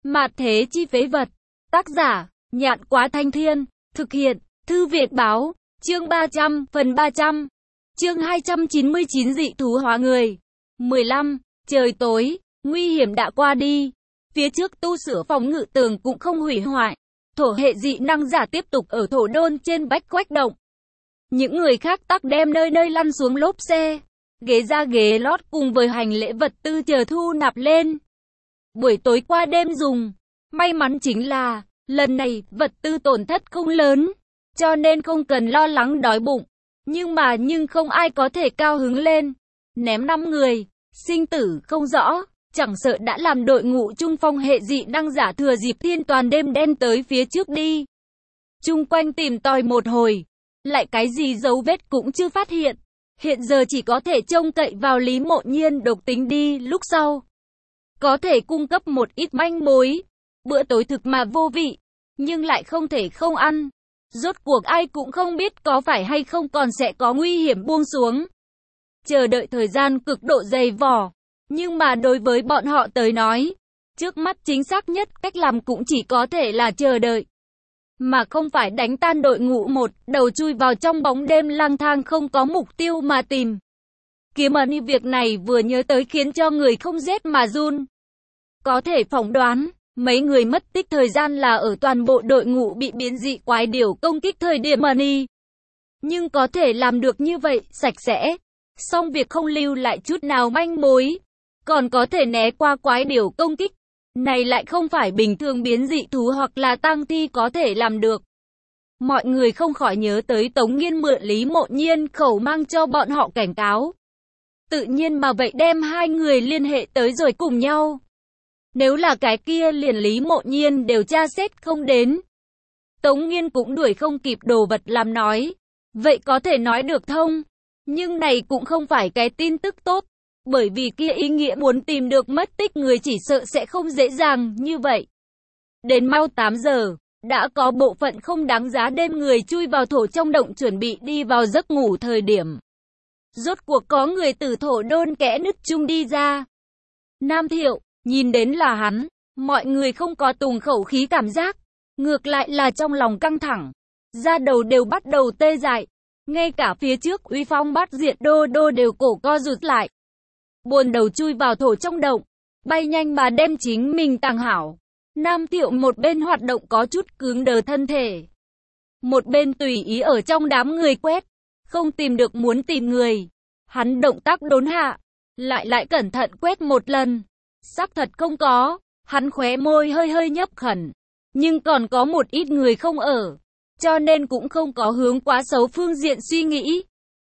Mạt thế chi phế vật. Tác giả, Nhạn Quá Thanh Thiên. Thực hiện, Thư Việt Báo. Chương 300, phần 300. Chương 299 dị thú hóa người. 15. Trời tối, nguy hiểm đã qua đi. Phía trước tu sửa phòng ngự tường cũng không hủy hoại. Thổ hệ dị năng giả tiếp tục ở thổ đôn trên Bách Quách Động. Những người khác tắc đem nơi nơi lăn xuống lốp xe, ghế ra ghế lót cùng với hành lễ vật tư chờ thu nạp lên. Buổi tối qua đêm dùng. May mắn chính là, lần này, vật tư tổn thất không lớn, cho nên không cần lo lắng đói bụng. Nhưng không ai có thể cao hứng lên. Ném 5 người, sinh tử không rõ, chẳng sợ đã làm đội ngũ trung phong hệ dị năng giả thừa dịp thiên toàn đêm đen tới phía trước đi. Chung quanh tìm tòi một hồi, lại cái gì dấu vết cũng chưa phát hiện. Hiện giờ chỉ có thể trông cậy vào Lý Mộ Nhiên độc tính đi lúc sau. Có thể cung cấp một ít manh mối. Bữa tối thực mà vô vị, nhưng lại không thể không ăn. Rốt cuộc ai cũng không biết có phải hay không còn sẽ có nguy hiểm buông xuống. Chờ đợi thời gian cực độ dày vò. Nhưng mà đối với bọn họ tới nói, trước mắt chính xác nhất cách làm cũng chỉ có thể là chờ đợi. Mà không phải đánh tan đội ngũ một đầu chui vào trong bóng đêm lang thang không có mục tiêu mà tìm kiếm ẩn. Việc này vừa nhớ tới khiến cho người không rét mà run. Có thể phỏng đoán, mấy người mất tích thời gian là ở toàn bộ đội ngũ bị biến dị quái điểu công kích thời điểm ẩn. Nhưng có thể làm được như vậy, sạch sẽ, xong việc không lưu lại chút nào manh mối, còn có thể né qua quái điểu công kích. Này lại không phải bình thường biến dị thú hoặc là tang thi có thể làm được. Mọi người không khỏi nhớ tới Tống Nghiên mượn Lý Mộ Nhiên khẩu mang cho bọn họ cảnh cáo. Tự nhiên mà vậy đem hai người liên hệ tới rồi cùng nhau. Nếu là cái kia liền Lý Mộ Nhiên đều tra xét không đến. Tống Nghiên cũng đuổi không kịp đồ vật làm nói. Vậy có thể nói được thông. Nhưng này cũng không phải cái tin tức tốt. Bởi vì kia ý nghĩa muốn tìm được mất tích người chỉ sợ sẽ không dễ dàng như vậy. Đến mau 8 giờ, đã có bộ phận không đáng giá đêm người chui vào thổ trong động chuẩn bị đi vào giấc ngủ thời điểm. Rốt cuộc có người từ thổ đôn kẽ nứt chung đi ra. Nam Thiệu, nhìn đến là hắn, mọi người không có tùng khẩu khí cảm giác. Ngược lại là trong lòng căng thẳng, da đầu đều bắt đầu tê dại. Ngay cả phía trước uy phong bát diện đô đô đều cổ co rụt lại. Buồn đầu chui vào thổ trong động, bay nhanh mà đem chính mình tàng hảo. Nam Thiệu một bên hoạt động có chút cứng đờ thân thể, một bên tùy ý ở trong đám người quét, không tìm được muốn tìm người. Hắn động tác đốn hạ, lại cẩn thận quét một lần. Xác thật không có, hắn khóe môi hơi hơi nhấp khẩn. Nhưng còn có một ít người không ở, cho nên cũng không có hướng quá xấu phương diện suy nghĩ.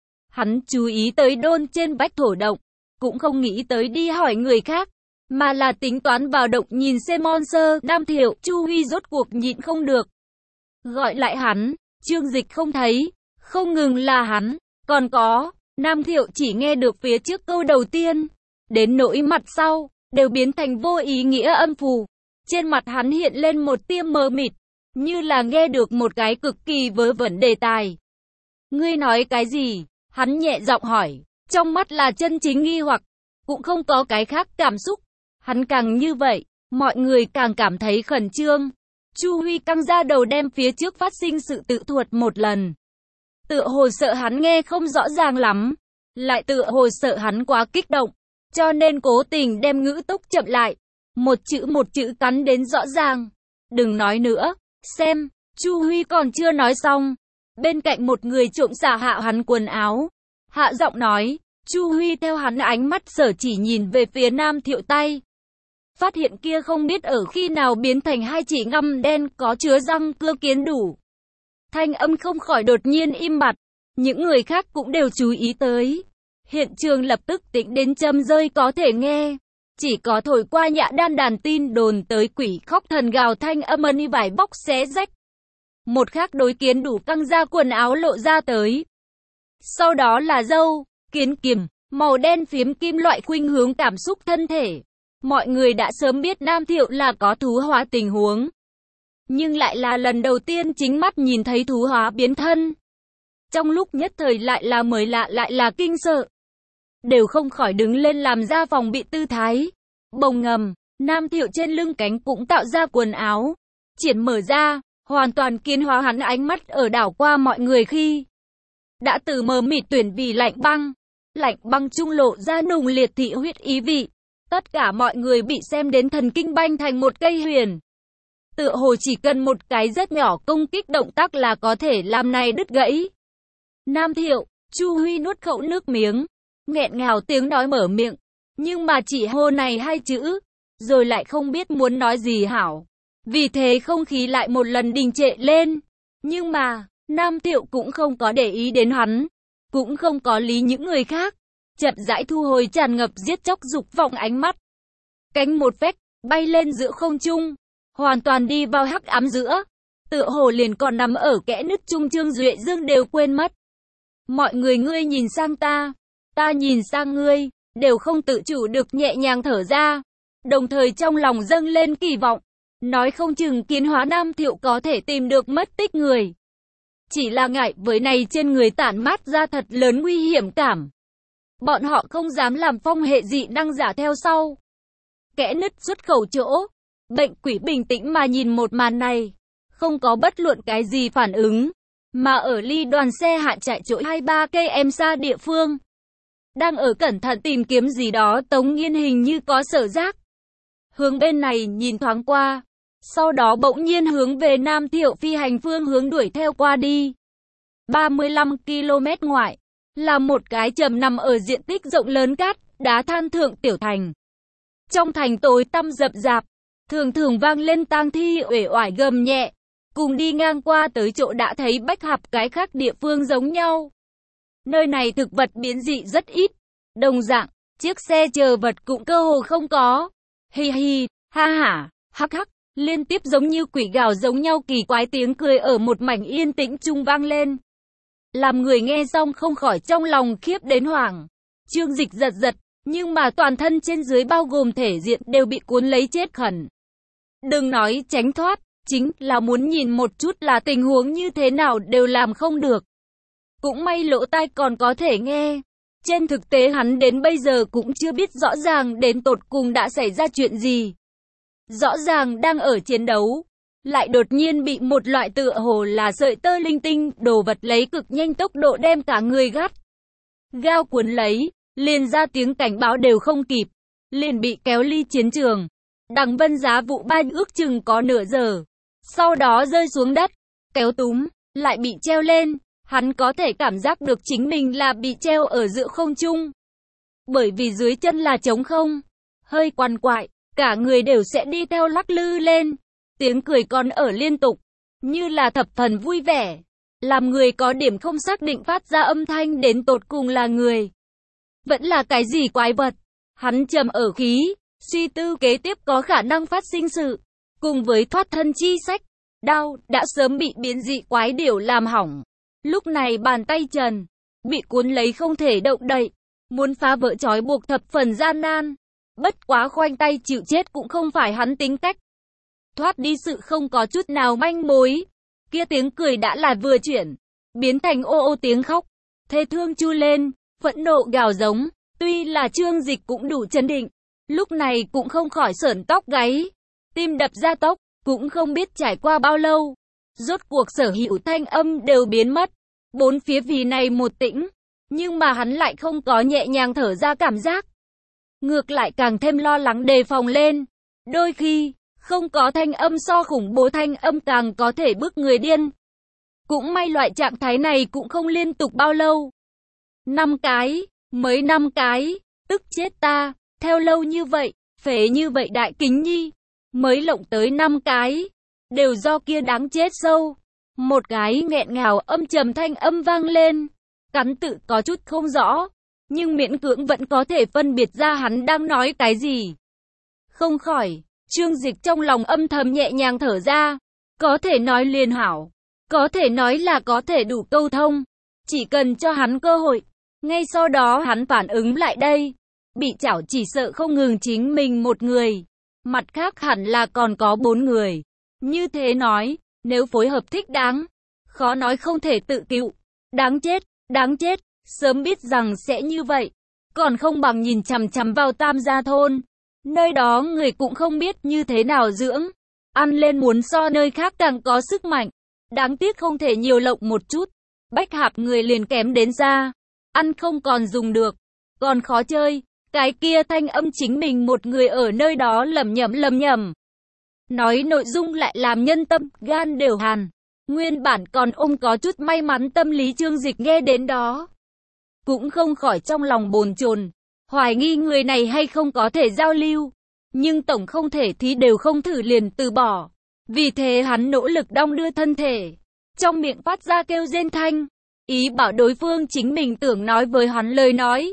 Hắn chú ý tới đôn trên bách thổ động, cũng không nghĩ tới đi hỏi người khác, mà là tính toán vào động nhìn xem monster. Nam Thiệu, Chu Huy rốt cuộc nhịn không được, gọi lại hắn. Trương Dịch không thấy, không ngừng là hắn, còn có, Nam Thiệu chỉ nghe được phía trước câu đầu tiên, đến nỗi mặt sau, đều biến thành vô ý nghĩa âm phù. Trên mặt hắn hiện lên một tia mờ mịt, như là nghe được một cái cực kỳ vớ vẩn đề tài. Ngươi nói cái gì? Hắn nhẹ giọng hỏi, trong mắt là chân chính nghi hoặc, cũng không có cái khác cảm xúc. Hắn càng như vậy, mọi người càng cảm thấy khẩn trương. Chu Huy căng ra đầu đem phía trước phát sinh sự tự thuật một lần. Tựa hồ sợ hắn nghe không rõ ràng lắm, lại tựa hồ sợ hắn quá kích động, cho nên cố tình đem ngữ tốc chậm lại, một chữ cắn đến rõ ràng. Đừng nói nữa, xem. Chu Huy còn chưa nói xong, bên cạnh một người trộm xả hạ hắn quần áo, hạ giọng nói. Chu Huy theo hắn ánh mắt sở chỉ nhìn về phía Nam Thiệu tay, phát hiện kia không biết ở khi nào biến thành hai chỉ ngăm đen có chứa răng cưa kiến đủ. Thanh âm không khỏi đột nhiên im bặt, những người khác cũng đều chú ý tới. Hiện trường lập tức tĩnh đến châm rơi có thể nghe, chỉ có thổi qua nhã đan đàn tin đồn tới quỷ khóc thần gào thanh âm ân vải bóc xé rách. Một khác đối kiến đủ căng ra quần áo lộ ra tới. Sau đó là dâu, kiến kiềm, màu đen phiếm kim loại khuynh hướng cảm xúc thân thể. Mọi người đã sớm biết Nam Thiệu là có thú hóa tình huống, nhưng lại là lần đầu tiên chính mắt nhìn thấy thú hóa biến thân. Trong lúc nhất thời lại là mới lạ lại là kinh sợ, đều không khỏi đứng lên làm ra phòng bị tư thái. Bồng ngầm, Nam Thiệu trên lưng cánh cũng tạo ra quần áo, triển mở ra, hoàn toàn kiến hóa hắn. Ánh mắt ở đảo qua mọi người khi đã từ mờ mịt tuyển vì lạnh băng trung lộ ra nùng liệt thị huyết ý vị. Tất cả mọi người bị xem đến thần kinh banh thành một cây huyền. Tựa hồ chỉ cần một cái rất nhỏ công kích động tác là có thể làm này đứt gãy. Nam Thiệu, Chu Huy nuốt khẩu nước miếng, nghẹn ngào tiếng nói mở miệng, nhưng mà chỉ hô này hai chữ, rồi lại không biết muốn nói gì hảo. Vì thế không khí lại một lần đình trệ lên. Nhưng mà, Nam Thiệu cũng không có để ý đến hắn, cũng không có lý những người khác. Chậm rãi thu hồi tràn ngập giết chóc dục vọng ánh mắt. Cánh một phách, bay lên giữa không trung, hoàn toàn đi vào hắc ám giữa. Tựa hồ liền còn nằm ở kẽ nứt trung. Trương Duệ Dương đều quên mất. Mọi người, ngươi nhìn sang ta nhìn sang ngươi, đều không tự chủ được nhẹ nhàng thở ra. Đồng thời trong lòng dâng lên kỳ vọng, nói không chừng kiến hóa Nam Thiệu có thể tìm được mất tích người. Chỉ là ngại với này trên người tản mát ra thật lớn nguy hiểm cảm. Bọn họ không dám làm phong hệ dị năng giả theo sau. Kẽ nứt xuất khẩu chỗ, bệnh quỷ bình tĩnh mà nhìn một màn này, không có bất luận cái gì phản ứng. Mà ở ly đoàn xe hạ chạy chỗ 2-3 cây em xa địa phương, đang ở cẩn thận tìm kiếm gì đó. Tống Nghiên hình như có sở giác, hướng bên này nhìn thoáng qua, sau đó bỗng nhiên hướng về Nam Thiệu phi hành phương hướng đuổi theo qua đi. 35 km ngoại, là một cái trầm nằm ở diện tích rộng lớn cát, đá than thượng tiểu thành. Trong thành tối tăm rậm rạp, thường thường vang lên tang thi uể oải gầm nhẹ. Cùng đi ngang qua tới chỗ đã thấy bách hợp cái khác địa phương giống nhau. Nơi này thực vật biến dị rất ít, đồng dạng, chiếc xe chờ vật cũng cơ hồ không có. Hi hi, ha hả, hắc hắc, liên tiếp giống như quỷ gào giống nhau kỳ quái tiếng cười ở một mảnh yên tĩnh trung vang lên. Làm người nghe xong không khỏi trong lòng khiếp đến hoảng. Trương Dịch giật, nhưng mà toàn thân trên dưới bao gồm thể diện đều bị cuốn lấy chết khẩn. Đừng nói tránh thoát, chính là muốn nhìn một chút là tình huống như thế nào đều làm không được. Cũng may lỗ tai còn có thể nghe. Trên thực tế hắn đến bây giờ cũng chưa biết rõ ràng đến tột cùng đã xảy ra chuyện gì. Rõ ràng đang ở chiến đấu, lại đột nhiên bị một loại tựa hồ là sợi tơ linh tinh đồ vật lấy cực nhanh tốc độ đem cả người gắt gao cuốn lấy, liền ra tiếng cảnh báo đều không kịp, liền bị kéo ly chiến trường. Đằng Vân Giá vụ bay ước chừng có nửa giờ, sau đó rơi xuống đất, kéo túm, lại bị treo lên. Hắn có thể cảm giác được chính mình là bị treo ở giữa không trung. Bởi vì dưới chân là trống không, hơi quằn quại, cả người đều sẽ đi theo lắc lư lên. Tiếng cười còn ở liên tục, như là thập phần vui vẻ. Làm người có điểm không xác định phát ra âm thanh đến tột cùng là người, vẫn là cái gì quái vật. Hắn trầm ở khí, suy tư kế tiếp có khả năng phát sinh sự, cùng với thoát thân chi sách. Đao đã sớm bị biến dị quái điểu làm hỏng. Lúc này bàn tay trần, bị cuốn lấy không thể động đậy, muốn phá vỡ trói buộc thập phần gian nan. Bất quá khoanh tay chịu chết cũng không phải hắn tính cách. Thoát đi sự không có chút nào manh mối. Kia tiếng cười đã là vừa chuyển, biến thành ô ô tiếng khóc, thê thương chu lên, phẫn nộ gào giống. Tuy là Trương Dịch cũng đủ chấn định, lúc này cũng không khỏi sởn tóc gáy, tim đập ra tốc, cũng không biết trải qua bao lâu. Rốt cuộc sở hữu thanh âm đều biến mất, bốn phía vì này một tĩnh, nhưng mà hắn lại không có nhẹ nhàng thở ra cảm giác. Ngược lại càng thêm lo lắng đề phòng lên. Đôi khi, không có thanh âm so khủng bố thanh âm càng có thể bức người điên. Cũng may loại trạng thái này cũng không liên tục bao lâu. 5 cái, mới 5 cái, tức chết ta, theo lâu như vậy, phế như vậy Đại Kính Nhi, mới lộng tới 5 cái, đều do kia đáng chết sâu. Một cái nghẹn ngào âm trầm thanh âm vang lên, cắn tự có chút không rõ, nhưng miễn cưỡng vẫn có thể phân biệt ra hắn đang nói cái gì. Không khỏi, Trương Dịch trong lòng âm thầm nhẹ nhàng thở ra, có thể nói liền hảo, có thể nói là có thể đủ câu thông, chỉ cần cho hắn cơ hội. Ngay sau đó hắn phản ứng lại đây, bị chảo chỉ sợ không ngừng chính mình một người, mặt khác hẳn là còn có 4 người. Như thế nói, nếu phối hợp thích đáng, khó nói không thể tự cứu. Đáng chết, sớm biết rằng sẽ như vậy, còn không bằng nhìn chằm chằm vào Tam Gia Thôn. Nơi đó người cũng không biết như thế nào dưỡng. Ăn lên muốn so nơi khác càng có sức mạnh. Đáng tiếc không thể nhiều lộng một chút. Bách hạp người liền kém đến ra. Ăn không còn dùng được. Còn khó chơi. Cái kia thanh âm chính mình một người ở nơi đó lẩm nhẩm. Nói nội dung lại làm nhân tâm, gan đều hàn. Nguyên bản còn ông có chút may mắn tâm lý Trương Dịch nghe đến đó. Cũng không khỏi trong lòng bồn chồn, hoài nghi người này hay không có thể giao lưu. Nhưng tổng không thể thì đều không thử liền từ bỏ. Vì thế hắn nỗ lực đong đưa thân thể. Trong miệng phát ra kêu rên thanh. Ý bảo đối phương chính mình tưởng nói với hắn lời nói.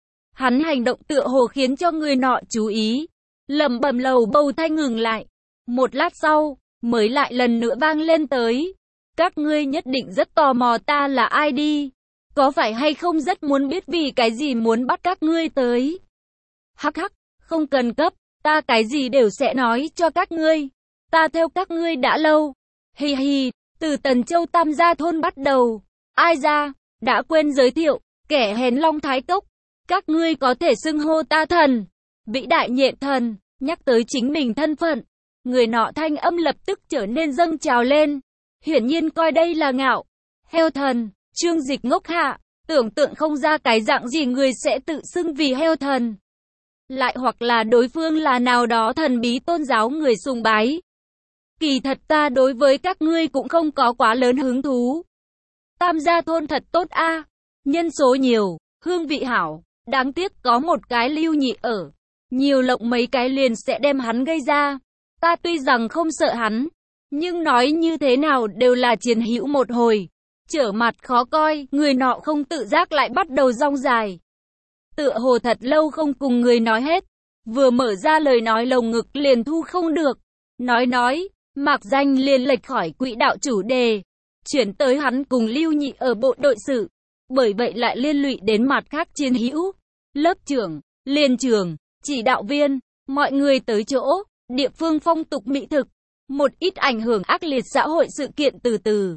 Hắn hành động tựa hồ khiến cho người nọ chú ý. Lẩm bẩm lầu bầu thanh ngừng lại. Một lát sau, mới lại lần nữa vang lên tới. Các ngươi nhất định rất tò mò ta là ai đi. Có phải hay không rất muốn biết vì cái gì muốn bắt các ngươi tới. Hắc hắc, không cần cấp, ta cái gì đều sẽ nói cho các ngươi. Ta theo các ngươi đã lâu. Hi hi, từ Tần Châu Tam Gia Thôn bắt đầu. Ai ra, đã quên giới thiệu, kẻ hèn Long Thái Cốc. Các ngươi có thể xưng hô ta thần. Vĩ đại nhện thần, nhắc tới chính mình thân phận. Người nọ thanh âm lập tức trở nên dâng trào lên. Hiển nhiên coi đây là ngạo. Heo thần, Trương Dịch ngốc hạ, tưởng tượng không ra cái dạng gì người sẽ tự xưng vì heo thần. Lại hoặc là đối phương là nào đó thần bí tôn giáo người sùng bái. Kỳ thật ta đối với các ngươi cũng không có quá lớn hứng thú. Tam Gia Thôn thật tốt a, nhân số nhiều, hương vị hảo, đáng tiếc có một cái Lưu Nhị ở. Nhiều lộng mấy cái liền sẽ đem hắn gây ra. Ta tuy rằng không sợ hắn, nhưng nói như thế nào đều là chiến hữu một hồi. Trở mặt khó coi, người nọ không tự giác lại bắt đầu rong dài. Tựa hồ thật lâu không cùng người nói hết. Vừa mở ra lời nói lồng ngực liền thu không được. Nói, mạc danh liền lệch khỏi quỹ đạo chủ đề. Chuyển tới hắn cùng Lưu Nhị ở bộ đội sự. Bởi vậy lại liên lụy đến mặt khác chiến hữu. Lớp trưởng, liên trường, chỉ đạo viên, mọi người tới chỗ, địa phương phong tục mỹ thực. Một ít ảnh hưởng ác liệt xã hội sự kiện từ từ.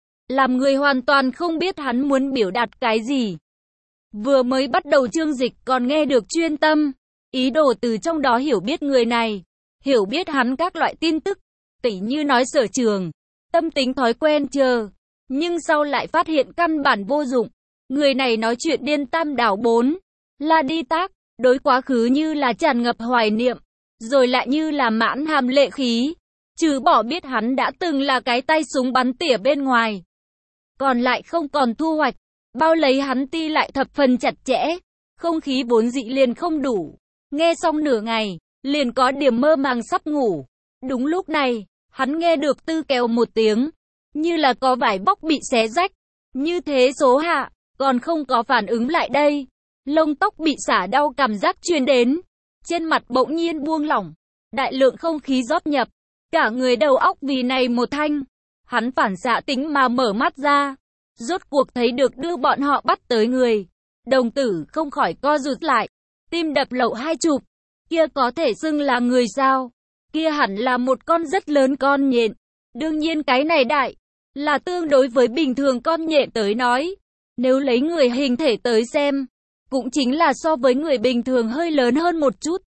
Làm người hoàn toàn không biết hắn muốn biểu đạt cái gì. Vừa mới bắt đầu Trương Dịch còn nghe được chuyên tâm. Ý đồ từ trong đó hiểu biết người này. Hiểu biết hắn các loại tin tức. Tỉ như nói sở trường. Tâm tính thói quen chờ. Nhưng sau lại phát hiện căn bản vô dụng. Người này nói chuyện điên tam đảo bốn. Là đi tác. Đối quá khứ như là tràn ngập hoài niệm. Rồi lại như là mãn hàm lệ khí. Trừ bỏ biết hắn đã từng là cái tay súng bắn tỉa bên ngoài. Còn lại không còn thu hoạch. Bao lấy hắn ti lại thập phần chặt chẽ. Không khí vốn dị liền không đủ. Nghe xong nửa ngày, liền có điểm mơ màng sắp ngủ. Đúng lúc này, hắn nghe được tư kèo một tiếng. Như là có vải bóc bị xé rách. Như thế số hạ, còn không có phản ứng lại đây. Lông tóc bị xả đau cảm giác truyền đến. Trên mặt bỗng nhiên buông lỏng. Đại lượng không khí rót nhập. Cả người đầu óc vì này một thanh. Hắn phản xạ tính mà mở mắt ra. Rốt cuộc thấy được đưa bọn họ bắt tới người. Đồng tử không khỏi co rụt lại. Tim đập lậu hai chục. Kia có thể xưng là người sao? Kia hẳn là một con rất lớn con nhện. Đương nhiên cái này đại. Là tương đối với bình thường con nhện tới nói. Nếu lấy người hình thể tới xem. Cũng chính là so với người bình thường hơi lớn hơn một chút.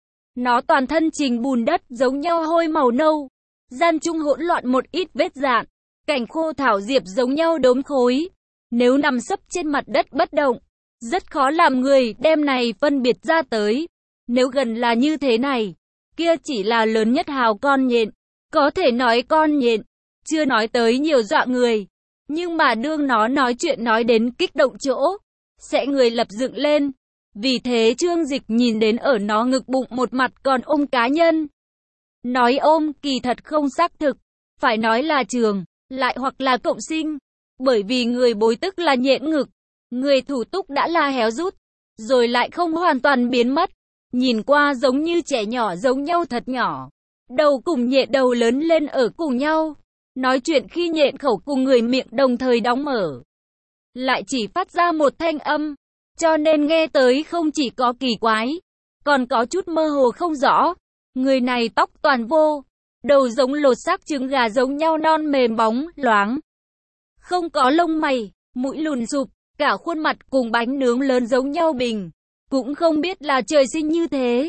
Nó toàn thân trình bùn đất giống nhau hôi màu nâu. Gian trung hỗn loạn một ít vết dạn. Cảnh khô thảo diệp giống nhau đốm khối. Nếu nằm sấp trên mặt đất bất động, rất khó làm người đem này phân biệt ra tới. Nếu gần là như thế này, kia chỉ là lớn nhất hào con nhện. Có thể nói con nhện, chưa nói tới nhiều dọa người. Nhưng mà đương nó nói chuyện nói đến kích động chỗ, sẽ người lập dựng lên. Vì thế Trương Dịch nhìn đến ở nó ngực bụng một mặt còn ôm cá nhân. Nói ôm kỳ thật không xác thực, phải nói là trường, lại hoặc là cộng sinh. Bởi vì người bối tức là nhện ngực, người thủ túc đã là héo rút, rồi lại không hoàn toàn biến mất. Nhìn qua giống như trẻ nhỏ giống nhau thật nhỏ. Đầu cùng nhện đầu lớn lên ở cùng nhau. Nói chuyện khi nhện khẩu cùng người miệng đồng thời đóng mở. Lại chỉ phát ra một thanh âm. Cho nên nghe tới không chỉ có kỳ quái, còn có chút mơ hồ không rõ. Người này tóc toàn vô, đầu giống lột xác trứng gà giống nhau non mềm bóng, loáng. Không có lông mày, mũi lùn sụp, cả khuôn mặt cùng bánh nướng lớn giống nhau bình. Cũng không biết là trời sinh như thế.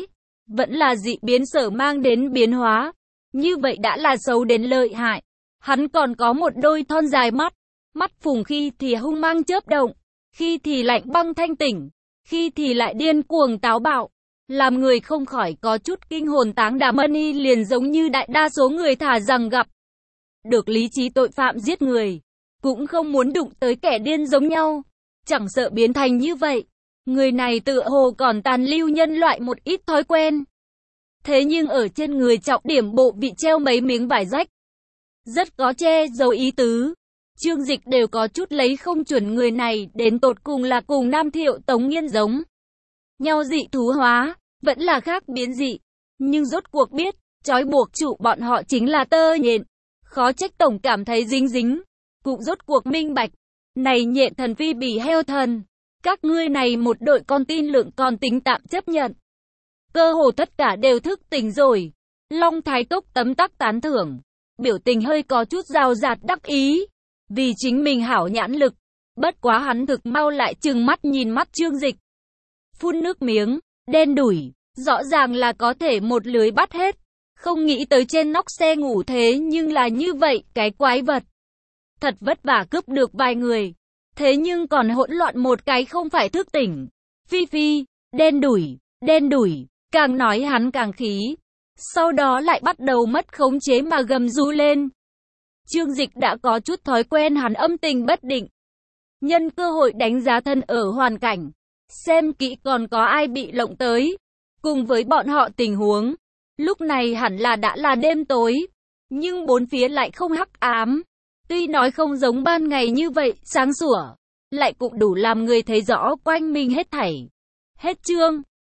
vẫn là dị biến sở mang đến biến hóa. Như vậy đã là xấu đến lợi hại. Hắn còn có một đôi thon dài mắt. Mắt phùng khi thì hung mang chớp động, khi thì lạnh băng thanh tỉnh, khi thì lại điên cuồng táo bạo. Làm người không khỏi có chút kinh hồn táng đảm. Money liền giống như đại đa số người thà rằng gặp được lý trí tội phạm giết người, cũng không muốn đụng tới kẻ điên giống nhau. Chẳng sợ biến thành như vậy. Người này tựa hồ còn tàn lưu nhân loại một ít thói quen. Thế nhưng ở trên người trọng điểm bộ vị treo mấy miếng vải rách. Rất có che giấu ý tứ. Chương Dịch đều có chút lấy không chuẩn người này đến tột cùng là cùng Nam Thiệu Tống Nghiên giống nhau dị thú hóa, vẫn là khác biến dị. Nhưng rốt cuộc biết, trói buộc trụ bọn họ chính là tơ nhện. Khó trách tổng cảm thấy dính dính. Cũng rốt cuộc minh bạch. Này nhện thần phi bỉ heo thần. Các ngươi này một đội con tin lượng còn tính tạm chấp nhận. Cơ hồ tất cả đều thức tỉnh rồi. Long Thái Túc tấm tắc tán thưởng. Biểu tình hơi có chút rào rạt đắc ý. Vì chính mình hảo nhãn lực. Bất quá hắn thực mau lại trừng mắt nhìn mắt Chương Dịch. Phun nước miếng, đen đủi. Rõ ràng là có thể một lưới bắt hết. Không nghĩ tới trên nóc xe ngủ thế nhưng là như vậy, cái quái vật. Thật vất vả cướp được vài người. Thế nhưng còn hỗn loạn một cái không phải thức tỉnh. Phi phi, đen đủi, càng nói hắn càng khí. Sau đó lại bắt đầu mất khống chế mà gầm rú lên. Chương Dịch đã có chút thói quen hắn âm tình bất định. Nhân cơ hội đánh giá thân ở hoàn cảnh. Xem kỹ còn có ai bị lộng tới. Cùng với bọn họ tình huống. Lúc này hẳn là đã là đêm tối. Nhưng bốn phía lại không hắc ám. Tuy nói không giống ban ngày như vậy, sáng sủa. Lại cũng đủ làm người thấy rõ quanh mình hết thảy. Hết chương.